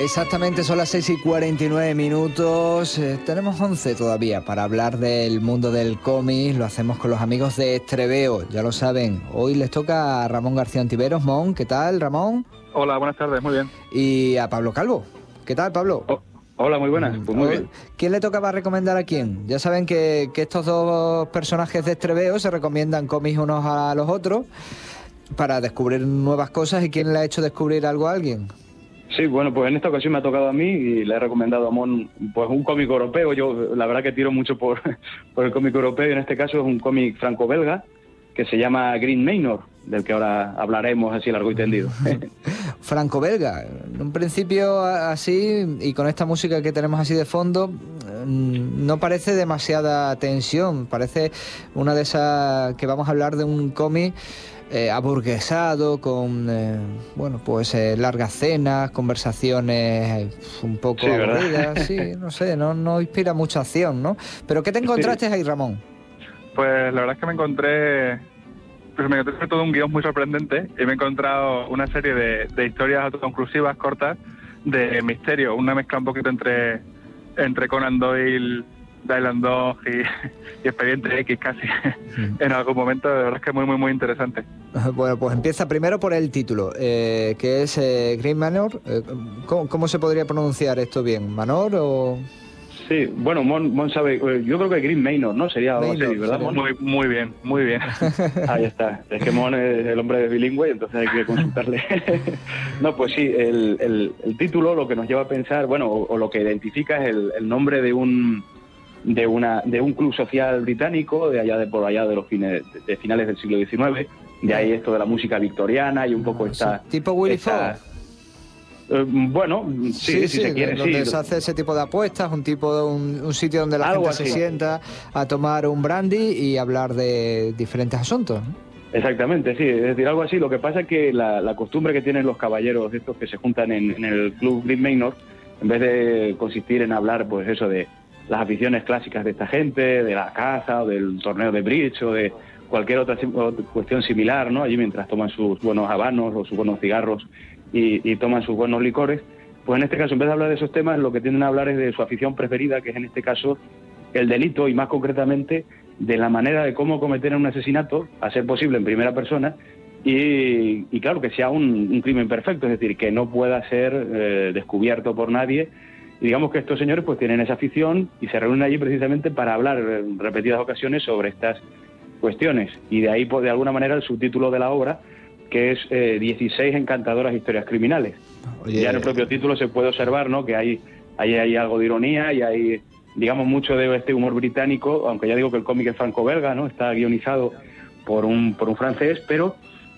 Exactamente, son las 6:49. Tenemos 11 todavía para hablar del mundo del cómic. Lo hacemos con los amigos de Estreveo, ya lo saben. Hoy les toca a Ramón García Ontiveros. Mon, ¿qué tal, Ramón? Hola, buenas tardes, muy bien. Y a Pablo Calvo. ¿Qué tal, Pablo? Hola, muy buenas. Pues muy bien. ¿Quién le tocaba recomendar a quién? Ya saben que estos dos personajes de Estreveo se recomiendan cómics unos a los otros para descubrir nuevas cosas. ¿Y quién le ha hecho descubrir algo a alguien? Sí, bueno, pues en esta ocasión me ha tocado a mí y le he recomendado a Mon pues un cómic europeo. Yo la verdad que tiro mucho por el cómic europeo, y en este caso es un cómic franco-belga que se llama Green Manor, del que ahora hablaremos así largo y tendido. Franco-belga, en un principio así, y con esta música que tenemos así de fondo, no parece demasiada tensión, parece una de esas que vamos a hablar de un cómic aburguesado, con bueno, pues largas cenas, conversaciones un poco aburridas, sí, no sé, no inspira mucha acción, ¿no? Pero ¿qué te encontraste ahí, Ramón? Pues la verdad es que me encontré sobre todo un guión muy sorprendente, y me he encontrado una serie de historias autoconclusivas cortas de misterio, una mezcla un poquito entre Conan Doyle, Dylan Dog y Expediente X casi en algún momento. De verdad es que muy, muy, muy interesante. Bueno, pues empieza primero por el título, que es Green Manor. ¿Cómo se podría pronunciar esto bien? ¿Manor o...? Sí, bueno, Mon sabe, yo creo que Green Manor, ¿no? Sería algo así, ¿verdad, Mon? Muy bien, muy bien. Ahí está, es que Mon es el hombre bilingüe, entonces hay que consultarle. No, pues sí, el título lo que nos lleva a pensar, bueno, o lo que identifica es el nombre de un club social británico por allá de los finales del siglo XIX. De ahí esto de la música victoriana y un poco esta... ¿Tipo Willy Fogg? Bueno, sí, si se quiere, donde sí. se hace ese tipo de apuestas, un sitio donde la gente se sienta a tomar un brandy y hablar de diferentes asuntos, ¿no? Exactamente, sí, es decir, algo así. Lo que pasa es que la costumbre que tienen los caballeros estos que se juntan en el club Green Manor, en vez de consistir en hablar, pues eso, de las aficiones clásicas de esta gente, de la caza o del torneo de bridge o de cualquier otra cuestión similar, ¿no? Allí mientras toman sus buenos habanos o sus buenos cigarros y toman sus buenos licores, pues en este caso, en vez de hablar de esos temas, lo que tienden a hablar es de su afición preferida, que es en este caso el delito, y más concretamente de la manera de cómo cometer un asesinato, a ser posible en primera persona, y claro, que sea un crimen perfecto, es decir, que no pueda ser descubierto por nadie. Y digamos que estos señores pues tienen esa afición y se reúnen allí precisamente para hablar en repetidas ocasiones sobre estas cuestiones, y de ahí, pues, de alguna manera, el subtítulo de la obra, que es 16 encantadoras historias criminales. Oye, ya en el propio título se puede observar, ¿no?, que hay algo de ironía y hay, digamos, mucho de este humor británico, aunque ya digo que el cómic es franco-belga, ¿no? Está guionizado por un francés, pero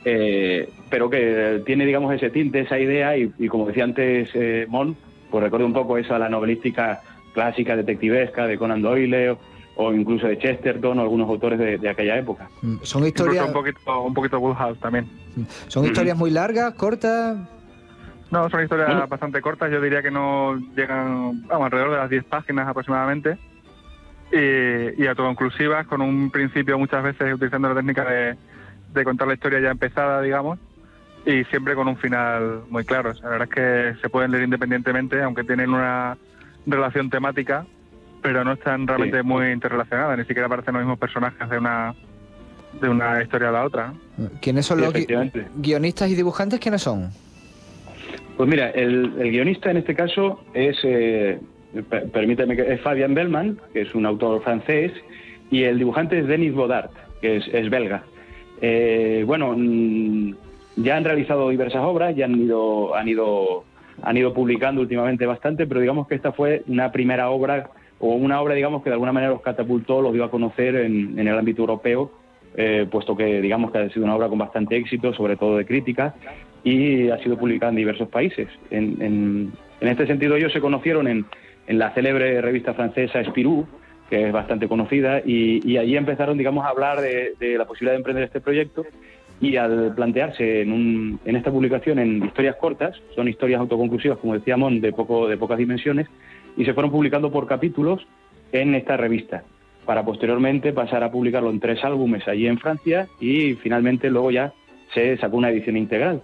que tiene, digamos, ese tinte, esa idea, y como decía antes Mon, pues recuerda un poco eso a la novelística clásica detectivesca de Conan Doyle o incluso de Chesterton o algunos autores de aquella época. Son historias... Un poquito Woodhouse también. ¿Son historias muy largas, cortas? No, son historias bastante cortas. Yo diría que no llegan, alrededor de las 10 páginas aproximadamente, y autoconclusivas, con un principio muchas veces utilizando la técnica de contar la historia ya empezada, digamos, y siempre con un final muy claro. O sea, la verdad es que se pueden leer independientemente, aunque tienen una relación temática, pero no están realmente muy interrelacionadas, ni siquiera aparecen los mismos personajes de una historia a la otra, ¿no? ¿Quiénes son los guionistas y dibujantes? ¿Quiénes son? Pues mira, el guionista en este caso es, permíteme, que es Fabien Bellman, que es un autor francés, y el dibujante es Denis Godard, que es belga. Bueno, ya han realizado diversas obras, ya han ido publicando últimamente bastante, pero digamos que esta fue una primera obra, o una obra, digamos, que de alguna manera los catapultó, los dio a conocer en el ámbito europeo, puesto que, digamos, que ha sido una obra con bastante éxito, sobre todo de crítica, y ha sido publicada en diversos países. En este sentido, ellos se conocieron en la célebre revista francesa Spirou, que es bastante conocida, y allí empezaron, digamos, a hablar de la posibilidad de emprender este proyecto, y al plantearse en esta publicación en historias cortas, son historias autoconclusivas, como decíamos, de pocas dimensiones, y se fueron publicando por capítulos en esta revista, para posteriormente pasar a publicarlo en 3 álbumes allí en Francia, y finalmente luego ya se sacó una edición integral.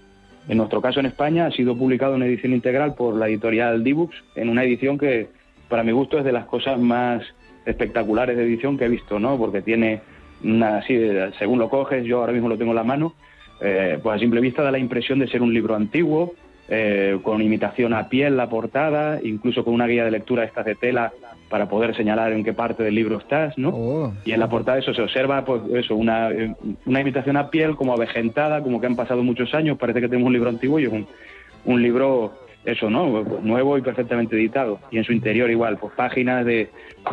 En nuestro caso en España ha sido publicado en edición integral por la editorial D-Books, en una edición que para mi gusto es de las cosas más espectaculares de edición que he visto, ¿no? Porque tiene así, según lo coges, yo ahora mismo lo tengo en la mano, pues a simple vista da la impresión de ser un libro antiguo, con imitación a piel la portada, incluso con una guía de lectura estas de tela para poder señalar en qué parte del libro estás, ¿no? Oh. Y en la portada eso se observa, pues eso, una imitación a piel como avejentada, como que han pasado muchos años, parece que tenemos un libro antiguo y es un libro, eso, ¿no? Pues nuevo y perfectamente editado. Y en su interior igual, pues páginas de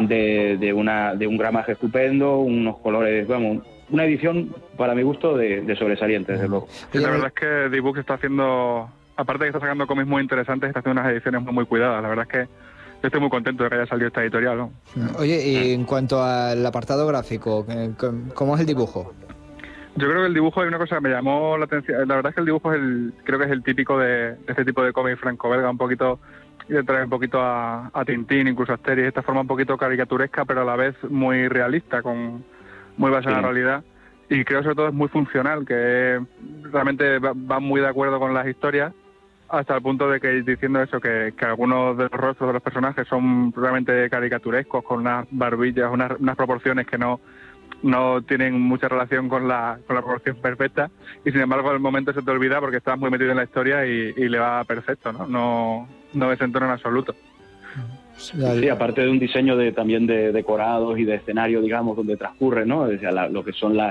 un gramaje estupendo, unos colores, vamos, una edición para mi gusto de sobresaliente, desde luego. Sí, la verdad es que D-Books está haciendo, aparte de que está sacando cómics muy interesantes, está haciendo unas ediciones muy cuidadas. La verdad es que yo estoy muy contento de que haya salido esta editorial, ¿no? Oye, y en cuanto al apartado gráfico, ¿cómo es el dibujo? Yo creo que el dibujo hay una cosa que me llamó la atención. La verdad es que el dibujo creo que es el típico de este tipo de cómic franco-belga, un poquito, y le trae un poquito a Tintín, incluso a Asterix, de esta forma un poquito caricaturesca, pero a la vez muy realista, muy basada en la realidad. Y creo que sobre todo es muy funcional, que realmente va muy de acuerdo con las historias, hasta el punto de que diciendo eso, que algunos de los rostros de los personajes son realmente caricaturescos, con unas barbillas, unas proporciones que no tienen mucha relación con la proporción perfecta, y sin embargo al momento se te olvida porque estás muy metido en la historia y le va perfecto, ¿no? No desentona en absoluto. Sí, aparte de un diseño también de decorados y de escenario, digamos, donde transcurre, ¿no? O sea, lo que son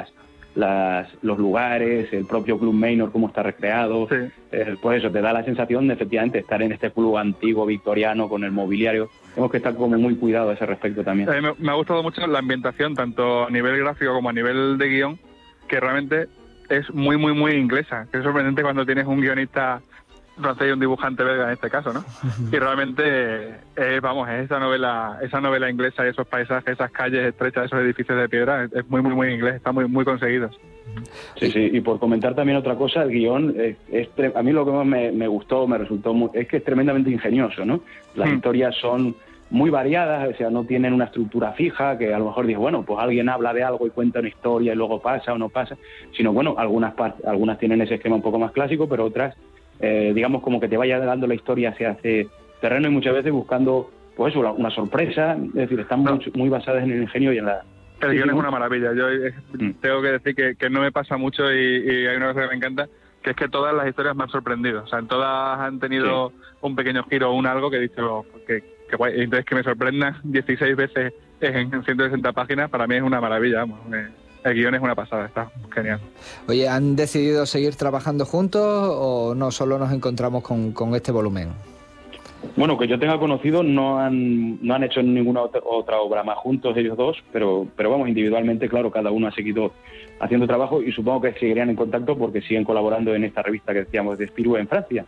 los lugares, el propio Club Maynor, cómo está recreado, sí. Pues eso, te da la sensación de efectivamente estar en este club antiguo victoriano con el mobiliario. Tenemos que estar como muy cuidados a ese respecto también. A mí me ha gustado mucho la ambientación, tanto a nivel gráfico como a nivel de guión, que realmente es muy, muy, muy inglesa. Que es sorprendente cuando tienes un guionista francés y un dibujante belga en este caso, ¿no? Y realmente es esa novela inglesa, esos paisajes, esas calles estrechas, esos edificios de piedra, es muy, muy, muy inglés, está muy, muy conseguidos. Sí, sí, y por comentar también otra cosa, el guión, a mí lo que más me gustó, me resultó, es que es tremendamente ingenioso, ¿no? Las historias son muy variadas, o sea, no tienen una estructura fija, que a lo mejor dices, bueno, pues alguien habla de algo y cuenta una historia y luego pasa o no pasa, sino, bueno, algunas tienen ese esquema un poco más clásico, pero otras, digamos, como que te vaya dando la historia hacia ese terreno y muchas veces buscando, pues eso, una sorpresa, es decir, están muy basadas en el ingenio y en la... El guión es una maravilla. Yo tengo que decir que no me pasa mucho y hay una cosa que me encanta, que es que todas las historias me han sorprendido. O sea, todas han tenido un pequeño giro o un algo que he dicho que guay. Entonces que me sorprendan 16 veces en 160 páginas, para mí es una maravilla. Vamos. El guión es una pasada, está genial. Oye, ¿han decidido seguir trabajando juntos o no solo nos encontramos con este volumen? Bueno, que yo tenga conocido, no han hecho ninguna otra obra más juntos ellos dos, pero vamos, individualmente, claro, cada uno ha seguido haciendo trabajo y supongo que seguirían en contacto porque siguen colaborando en esta revista que decíamos de Spirou en Francia.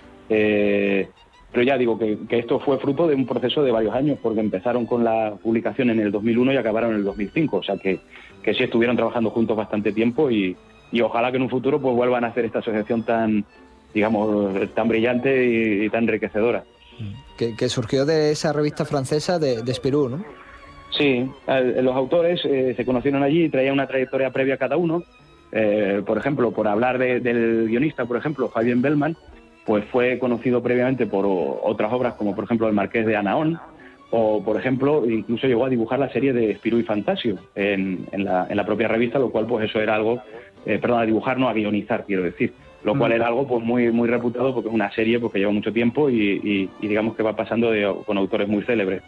Pero ya digo que esto fue fruto de un proceso de varios años, porque empezaron con la publicación en el 2001 y acabaron en el 2005, o sea que sí estuvieron trabajando juntos bastante tiempo y ojalá que en un futuro pues vuelvan a hacer esta asociación tan, digamos, tan brillante y tan enriquecedora. Que surgió de esa revista francesa de Spirou, ¿no? Sí, los autores se conocieron allí y traían una trayectoria previa cada uno. Por ejemplo, por hablar del guionista, por ejemplo, Fabien Bellman, pues fue conocido previamente por otras obras como, por ejemplo, El Marqués de Anaón, o, por ejemplo, incluso llegó a dibujar la serie de Spirou y Fantasio en la propia revista, lo cual, pues eso era algo, a dibujar, no a guionizar, quiero decir, lo cual era algo pues muy muy reputado porque es una serie pues, que lleva mucho tiempo y digamos que va pasando con autores muy célebres.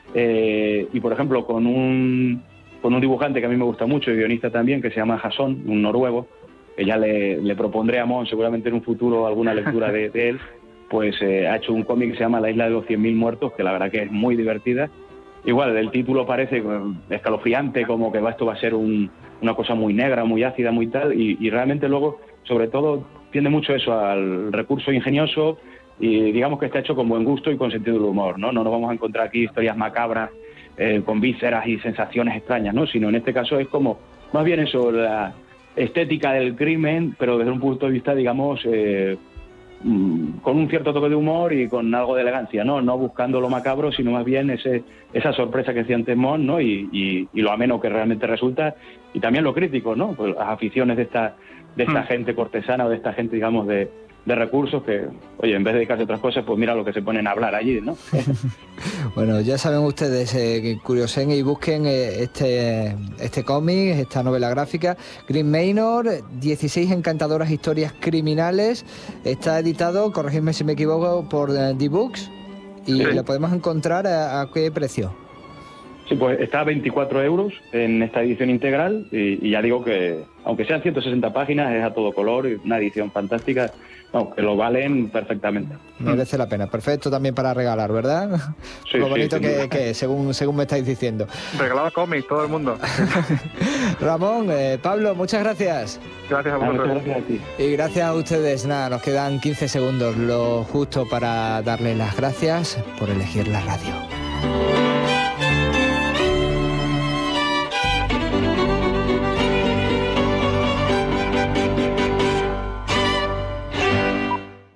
Y por ejemplo con un dibujante que a mí me gusta mucho y guionista también, que se llama Jason, un noruego, que ya le propondré a Mon seguramente en un futuro alguna lectura de él, pues ha hecho un cómic que se llama La isla de los 100.000 muertos, que la verdad que es muy divertida. Igual, el título parece escalofriante, como que esto va a ser una cosa muy negra, muy ácida, muy tal, y realmente luego, sobre todo, tiende mucho eso al recurso ingenioso y digamos que está hecho con buen gusto y con sentido del humor, ¿no? No nos vamos a encontrar aquí historias macabras con vísceras y sensaciones extrañas, ¿no? Sino en este caso es como, más bien eso, la estética del crimen, pero desde un punto de vista, digamos, con un cierto toque de humor y con algo de elegancia, ¿no? No buscando lo macabro, sino más bien esa sorpresa que decía antes Mon, ¿no? Y lo ameno que realmente resulta, y también lo crítico, ¿no? Pues las aficiones de esta gente cortesana o de esta gente, digamos, de de recursos que, oye, en vez de dedicarse a otras cosas, pues mira lo que se ponen a hablar allí, ¿no? Bueno, ya saben ustedes, curiosen y busquen este cómic, esta novela gráfica, Green Manor, 16 encantadoras historias criminales. Está editado, corregidme si me equivoco, por D-Books, y Sí. lo podemos encontrar ¿a qué precio? Sí, pues está a 24 euros en esta edición integral y ya digo que, aunque sean 160 páginas, es a todo color, una edición fantástica, no, que lo valen perfectamente. Merece la pena. Perfecto también para regalar, ¿verdad? Sí, Lo sí, bonito sin que duda. es, según me estáis diciendo. Regalaba cómics, todo el mundo. Ramón, Pablo, muchas gracias. Gracias a Muchas vosotros. gracias a ti. Y gracias a ustedes. Nada, nos quedan 15 segundos, lo justo para darles las gracias por elegir la radio.